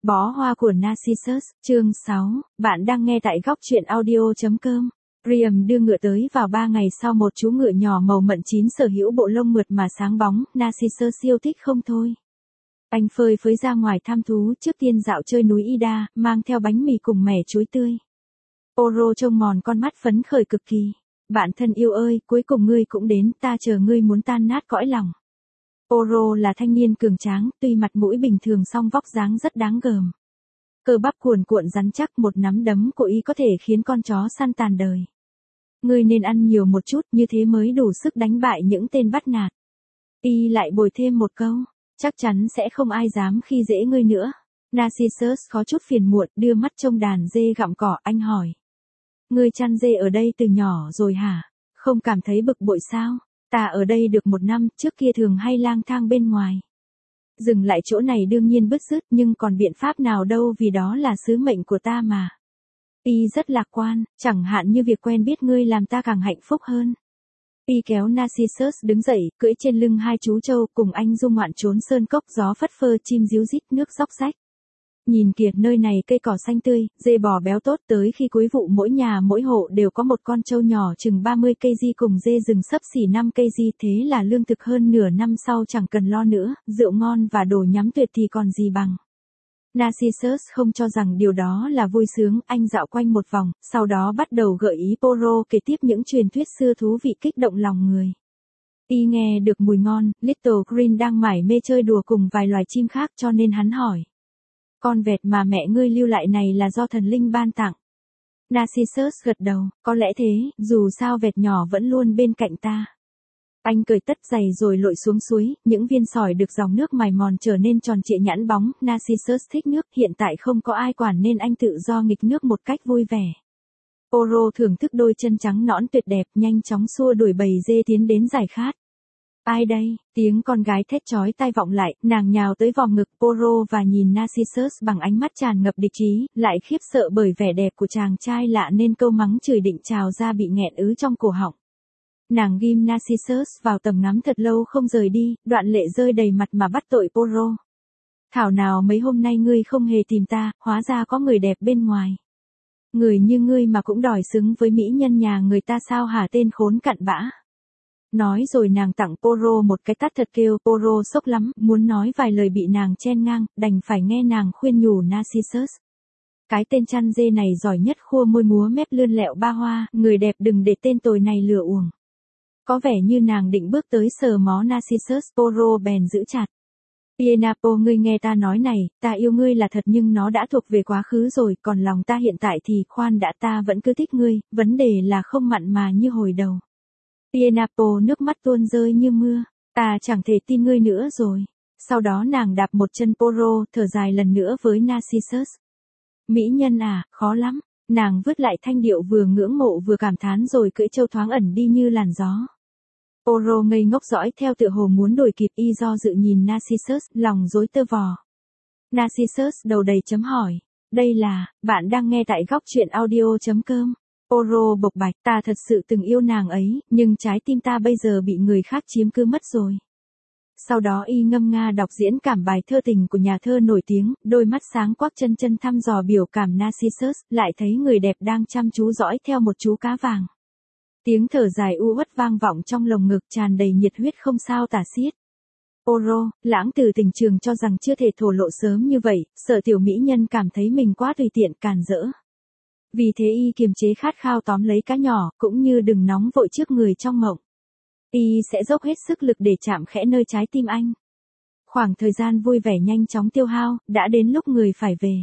Bó hoa của Narcissus, chương 6, bạn đang nghe tại góc truyện audio.com. Priam đưa ngựa tới vào 3 ngày sau một chú ngựa nhỏ màu mận chín sở hữu bộ lông mượt mà sáng bóng, Narcissus yêu thích không thôi. Anh phơi phới ra ngoài thăm thú trước tiên dạo chơi núi Ida, mang theo bánh mì cùng mẻ chuối tươi. Poro trông mòn con mắt phấn khởi cực kỳ. Bạn thân yêu ơi, cuối cùng ngươi cũng đến, ta chờ ngươi muốn tan nát cõi lòng. Poro là thanh niên cường tráng, tuy mặt mũi bình thường song vóc dáng rất đáng gờm. Cơ bắp cuồn cuộn rắn chắc, một nắm đấm của y có thể khiến con chó săn tàn đời. Ngươi nên ăn nhiều một chút, như thế mới đủ sức đánh bại những tên bắt nạt. Y lại bồi thêm một câu, chắc chắn sẽ không ai dám khi dễ ngươi nữa. Narcissus có chút phiền muộn, đưa mắt trông đàn dê gặm cỏ, anh hỏi. Ngươi chăn dê ở đây từ nhỏ rồi hả? Không cảm thấy bực bội sao? Ta ở đây được 1 năm, trước kia thường hay lang thang bên ngoài. Dừng lại chỗ này đương nhiên bứt rứt, nhưng còn biện pháp nào đâu, vì đó là sứ mệnh của ta mà. Y rất lạc quan, chẳng hạn như việc quen biết ngươi làm ta càng hạnh phúc hơn. Y kéo Narcissus đứng dậy, cưỡi trên lưng 2 chú trâu, cùng anh du ngoạn trốn sơn cốc, gió phất phơ, chim ríu rít, nước róc rách. Nhìn kìa, nơi này cây cỏ xanh tươi, dê bò béo tốt, tới khi cuối vụ mỗi nhà mỗi hộ đều có một con trâu nhỏ chừng 30 kg cùng dê rừng xấp xỉ 5 kg, thế là lương thực hơn nửa năm sau chẳng cần lo nữa, rượu ngon và đồ nhắm tuyệt thì còn gì bằng. Narcissus không cho rằng điều đó là vui sướng, anh dạo quanh một vòng, sau đó bắt đầu gợi ý Poro kể tiếp những truyền thuyết xưa thú vị kích động lòng người. Y nghe được mùi ngon, Little Green đang mải mê chơi đùa cùng vài loài chim khác cho nên hắn hỏi. Con vẹt mà mẹ ngươi lưu lại này là do thần linh ban tặng. Narcissus gật đầu, có lẽ thế, dù sao vẹt nhỏ vẫn luôn bên cạnh ta. Anh cởi tất giày rồi lội xuống suối, những viên sỏi được dòng nước mài mòn trở nên tròn trịa nhẵn bóng. Narcissus thích nước, hiện tại không có ai quản nên anh tự do nghịch nước một cách vui vẻ. Poro thưởng thức đôi chân trắng nõn tuyệt đẹp, nhanh chóng xua đuổi bầy dê tiến đến giải khát. Ai đây? Tiếng con gái thét chói tai vọng lại, nàng nhào tới vòng ngực Poro và nhìn Narcissus bằng ánh mắt tràn ngập địch ý, lại khiếp sợ bởi vẻ đẹp của chàng trai lạ nên câu mắng chửi định trào ra bị nghẹn ứ trong cổ họng. Nàng ghim Narcissus vào tầm ngắm thật lâu không rời đi, đoạn lệ rơi đầy mặt mà bắt tội Poro. Thảo nào mấy hôm nay ngươi không hề tìm ta, hóa ra có người đẹp bên ngoài. Người như ngươi mà cũng đòi xứng với mỹ nhân nhà người ta sao hả, tên khốn cặn bã. Nói rồi nàng tặng Poro một cái tát thật kêu. Poro sốc lắm, muốn nói vài lời bị nàng chen ngang, đành phải nghe nàng khuyên nhủ Narcissus. Cái tên chăn dê này giỏi nhất khua môi múa mép lươn lẹo ba hoa, người đẹp đừng để tên tồi này lừa uổng. Có vẻ như nàng định bước tới sờ mó Narcissus, Poro bèn giữ chặt. Pienapo, ngươi nghe ta nói này, ta yêu ngươi là thật nhưng nó đã thuộc về quá khứ rồi, còn lòng ta hiện tại thì khoan đã, ta vẫn cứ thích ngươi, vấn đề là không mặn mà như hồi đầu. Pienapo nước mắt tuôn rơi như mưa, ta chẳng thể tin ngươi nữa rồi. Sau đó nàng đạp một chân Poro, thở dài lần nữa với Narcissus. Mỹ nhân à, khó lắm. Nàng vứt lại thanh điệu vừa ngưỡng mộ vừa cảm thán rồi cưỡi trâu thoáng ẩn đi như làn gió. Poro ngây ngốc dõi theo tựa hồ muốn đuổi kịp, y do dự nhìn Narcissus, lòng rối tơ vò. Narcissus đầu đầy chấm hỏi. Đây là, bạn đang nghe tại góc truyện audio.com. Poro bộc bạch, ta thật sự từng yêu nàng ấy, nhưng trái tim ta bây giờ bị người khác chiếm cứ mất rồi. Sau đó y ngâm nga đọc diễn cảm bài thơ tình của nhà thơ nổi tiếng, đôi mắt sáng quắc chân chân thăm dò biểu cảm Narcissus, lại thấy người đẹp đang chăm chú dõi theo một chú cá vàng. Tiếng thở dài u uất vang vọng trong lồng ngực, tràn đầy nhiệt huyết không sao tả xiết. Poro, lãng từ tình trường cho rằng chưa thể thổ lộ sớm như vậy, sợ tiểu mỹ nhân cảm thấy mình quá tùy tiện càn rỡ. Vì thế y kiềm chế khát khao tóm lấy cá nhỏ, cũng như đừng nóng vội trước người trong mộng. Y sẽ dốc hết sức lực để chạm khẽ nơi trái tim anh. Khoảng thời gian vui vẻ nhanh chóng tiêu hao, đã đến lúc người phải về.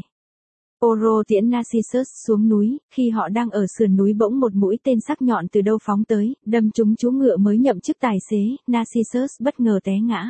Poro tiễn Narcissus xuống núi, khi họ đang ở sườn núi bỗng một mũi tên sắc nhọn từ đâu phóng tới, đâm trúng chú ngựa mới nhậm chức tài xế, Narcissus bất ngờ té ngã.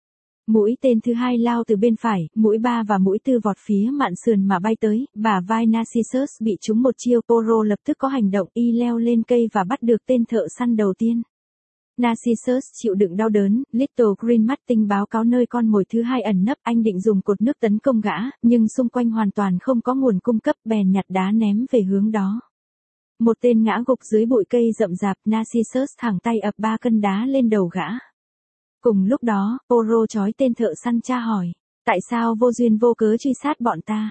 Mũi tên thứ 2 lao từ bên phải, mũi 3 và mũi 4 vọt phía mạn sườn mà bay tới, bả vai Narcissus bị trúng một chiêu. Poro lập tức có hành động, y leo lên cây và bắt được tên thợ săn đầu tiên. Narcissus chịu đựng đau đớn, Little Green Martin báo cáo nơi con mồi thứ 2 ẩn nấp, anh định dùng cột nước tấn công gã, nhưng xung quanh hoàn toàn không có nguồn cung cấp, bèn nhặt đá ném về hướng đó. Một tên ngã gục dưới bụi cây rậm rạp, Narcissus thẳng tay ập 3 cân đá lên đầu gã. Cùng lúc đó, Poro trói tên thợ săn tra hỏi. Tại sao vô duyên vô cớ truy sát bọn ta?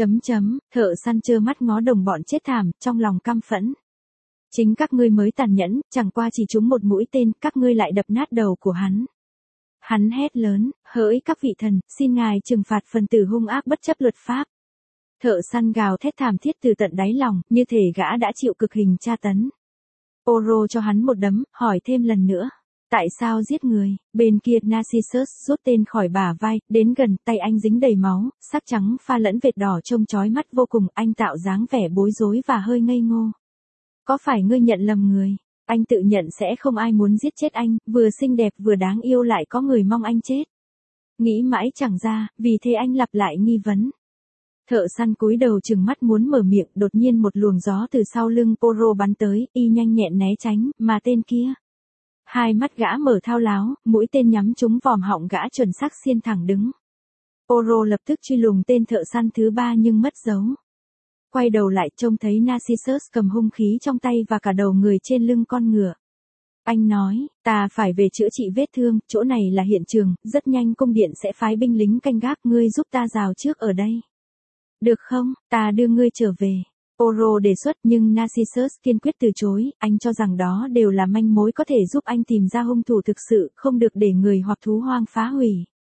Thợ săn trơ mắt ngó đồng bọn chết thảm, trong lòng căm phẫn. Chính các ngươi mới tàn nhẫn, chẳng qua chỉ trúng một mũi tên, các ngươi lại đập nát đầu của hắn. Hắn hét lớn, hỡi các vị thần, xin ngài trừng phạt phần tử hung ác bất chấp luật pháp. Thợ săn gào thét thảm thiết từ tận đáy lòng, như thể gã đã chịu cực hình tra tấn. Oro cho hắn một đấm, hỏi thêm lần nữa. Tại sao giết người? Bên kia Narcissus rút tên khỏi bả vai, đến gần, tay anh dính đầy máu, sắc trắng pha lẫn vệt đỏ trông chói mắt vô cùng, anh tạo dáng vẻ bối rối và hơi ngây ngô. Có phải ngươi nhận lầm người? Anh tự nhận sẽ không ai muốn giết chết anh, vừa xinh đẹp vừa đáng yêu lại có người mong anh chết. Nghĩ mãi chẳng ra, vì thế anh lặp lại nghi vấn. Thợ săn cúi đầu trừng mắt muốn mở miệng, đột nhiên một luồng gió từ sau lưng Poro bắn tới, y nhanh nhẹn né tránh, mà tên kia. Hai mắt gã mở thao láo, mũi tên nhắm trúng vòm họng gã chuẩn xác xiên thẳng đứng. Poro lập tức truy lùng tên thợ săn thứ ba nhưng mất dấu. Quay đầu lại trông thấy Narcissus cầm hung khí trong tay và cả đầu người trên lưng con ngựa. Anh nói, ta phải về chữa trị vết thương, chỗ này là hiện trường, rất nhanh cung điện sẽ phái binh lính canh gác, ngươi giúp ta rào trước ở đây. Được không, ta đưa ngươi trở về. Oro đề xuất nhưng Narcissus kiên quyết từ chối, anh cho rằng đó đều là manh mối có thể giúp anh tìm ra hung thủ thực sự, không được để người hoặc thú hoang phá hủy.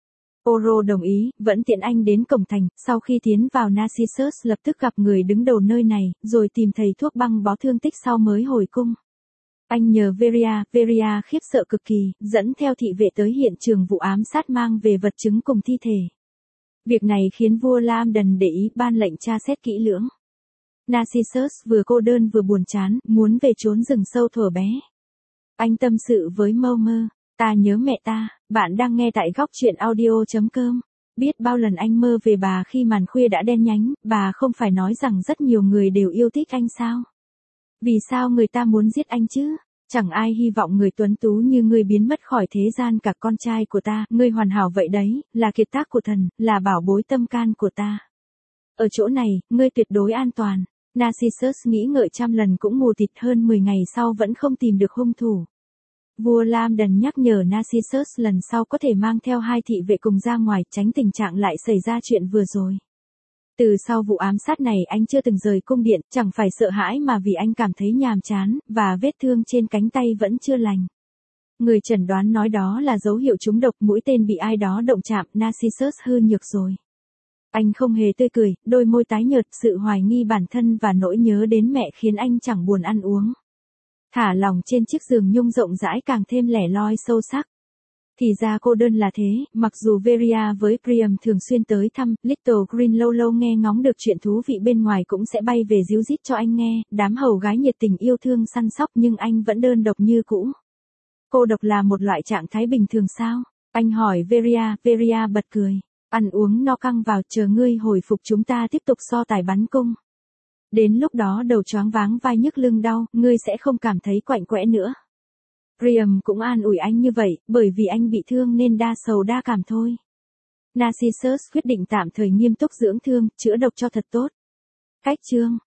Oro đồng ý, vẫn tiện anh đến cổng thành, sau khi tiến vào Narcissus lập tức gặp người đứng đầu nơi này, rồi tìm thầy thuốc băng bó thương tích sau mới hồi cung. Anh nhờ Veria khiếp sợ cực kỳ, dẫn theo thị vệ tới hiện trường vụ ám sát mang về vật chứng cùng thi thể. Việc này khiến vua Lamden để ý ban lệnh tra xét kỹ lưỡng. Narcissus vừa cô đơn vừa buồn chán, muốn về trốn rừng sâu thuở bé. Anh tâm sự với Momer, ta nhớ mẹ ta, bạn đang nghe tại góc truyện audio.com. Biết bao lần anh mơ về bà khi màn khuya đã đen nhánh, bà không phải nói rằng rất nhiều người đều yêu thích anh sao? Vì sao người ta muốn giết anh chứ? Chẳng ai hy vọng người tuấn tú như ngươi biến mất khỏi thế gian, cả con trai của ta, ngươi hoàn hảo vậy đấy, là kiệt tác của thần, là bảo bối tâm can của ta. Ở chỗ này, ngươi tuyệt đối an toàn. Narcissus nghĩ ngợi trăm lần cũng mù tịt, hơn 10 ngày sau vẫn không tìm được hung thủ. Vua Lamden nhắc nhở Narcissus lần sau có thể mang theo 2 thị vệ cùng ra ngoài, tránh tình trạng lại xảy ra chuyện vừa rồi. Từ sau vụ ám sát này anh chưa từng rời cung điện, chẳng phải sợ hãi mà vì anh cảm thấy nhàm chán, và vết thương trên cánh tay vẫn chưa lành. Người chẩn đoán nói đó là dấu hiệu trúng độc, mũi tên bị ai đó động chạm, Narcissus hư nhược rồi. Anh không hề tươi cười, đôi môi tái nhợt, sự hoài nghi bản thân và nỗi nhớ đến mẹ khiến anh chẳng buồn ăn uống. Thả lỏng trên chiếc giường nhung rộng rãi càng thêm lẻ loi sâu sắc. Thì ra cô đơn là thế, mặc dù Veria với Priam thường xuyên tới thăm, Little Green lâu lâu nghe ngóng được chuyện thú vị bên ngoài cũng sẽ bay về ríu rít cho anh nghe, đám hầu gái nhiệt tình yêu thương săn sóc nhưng anh vẫn đơn độc như cũ. Cô độc là một loại trạng thái bình thường sao? Anh hỏi Veria bật cười. Ăn uống no căng vào, chờ ngươi hồi phục chúng ta tiếp tục so tài bắn cung. Đến lúc đó đầu choáng váng vai nhức lưng đau, ngươi sẽ không cảm thấy quạnh quẽ nữa. Priam cũng an ủi anh như vậy, bởi vì anh bị thương nên đa sầu đa cảm thôi. Narcissus quyết định tạm thời nghiêm túc dưỡng thương, chữa độc cho thật tốt. Cách chương